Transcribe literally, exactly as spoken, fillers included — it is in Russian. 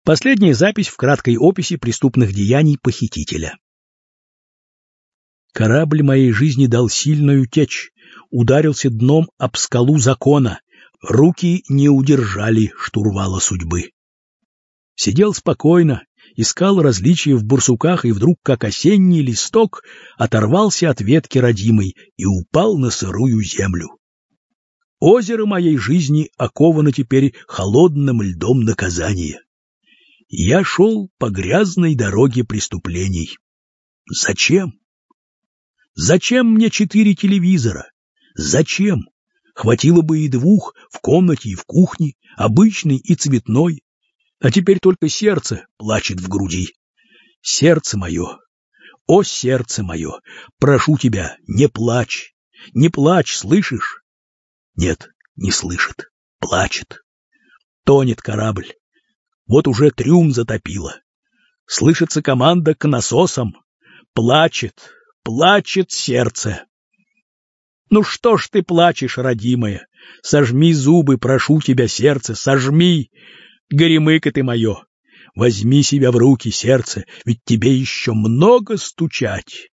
Последняя запись в краткой описи преступных деяний похитителя. Корабль моей жизни дал сильную течь, ударился дном об скалу закона, руки не удержали штурвала судьбы. Сидел спокойно, искал различия в барсуках, и вдруг, как осенний листок, оторвался от ветки родимой и упал на сырую землю. Озеро моей жизни оковано теперь холодным льдом наказания. Я шел по грязной дороге преступлений. Зачем? Зачем мне четыре телевизора? Зачем? Хватило бы и двух в комнате и в кухне, обычный и цветной. А теперь только сердце плачет в груди. Сердце мое, о сердце мое, прошу тебя, не плачь, не плачь, слышишь? Нет, не слышит, плачет. Тонет корабль. Вот уже трюм затопило. Слышится команда к насосам. Плачет, плачет сердце. Ну что ж ты плачешь, родимая? Сожми зубы, прошу тебя, сердце, сожми. Горемыка ты мое, возьми себя в руки, сердце, ведь тебе еще много стучать.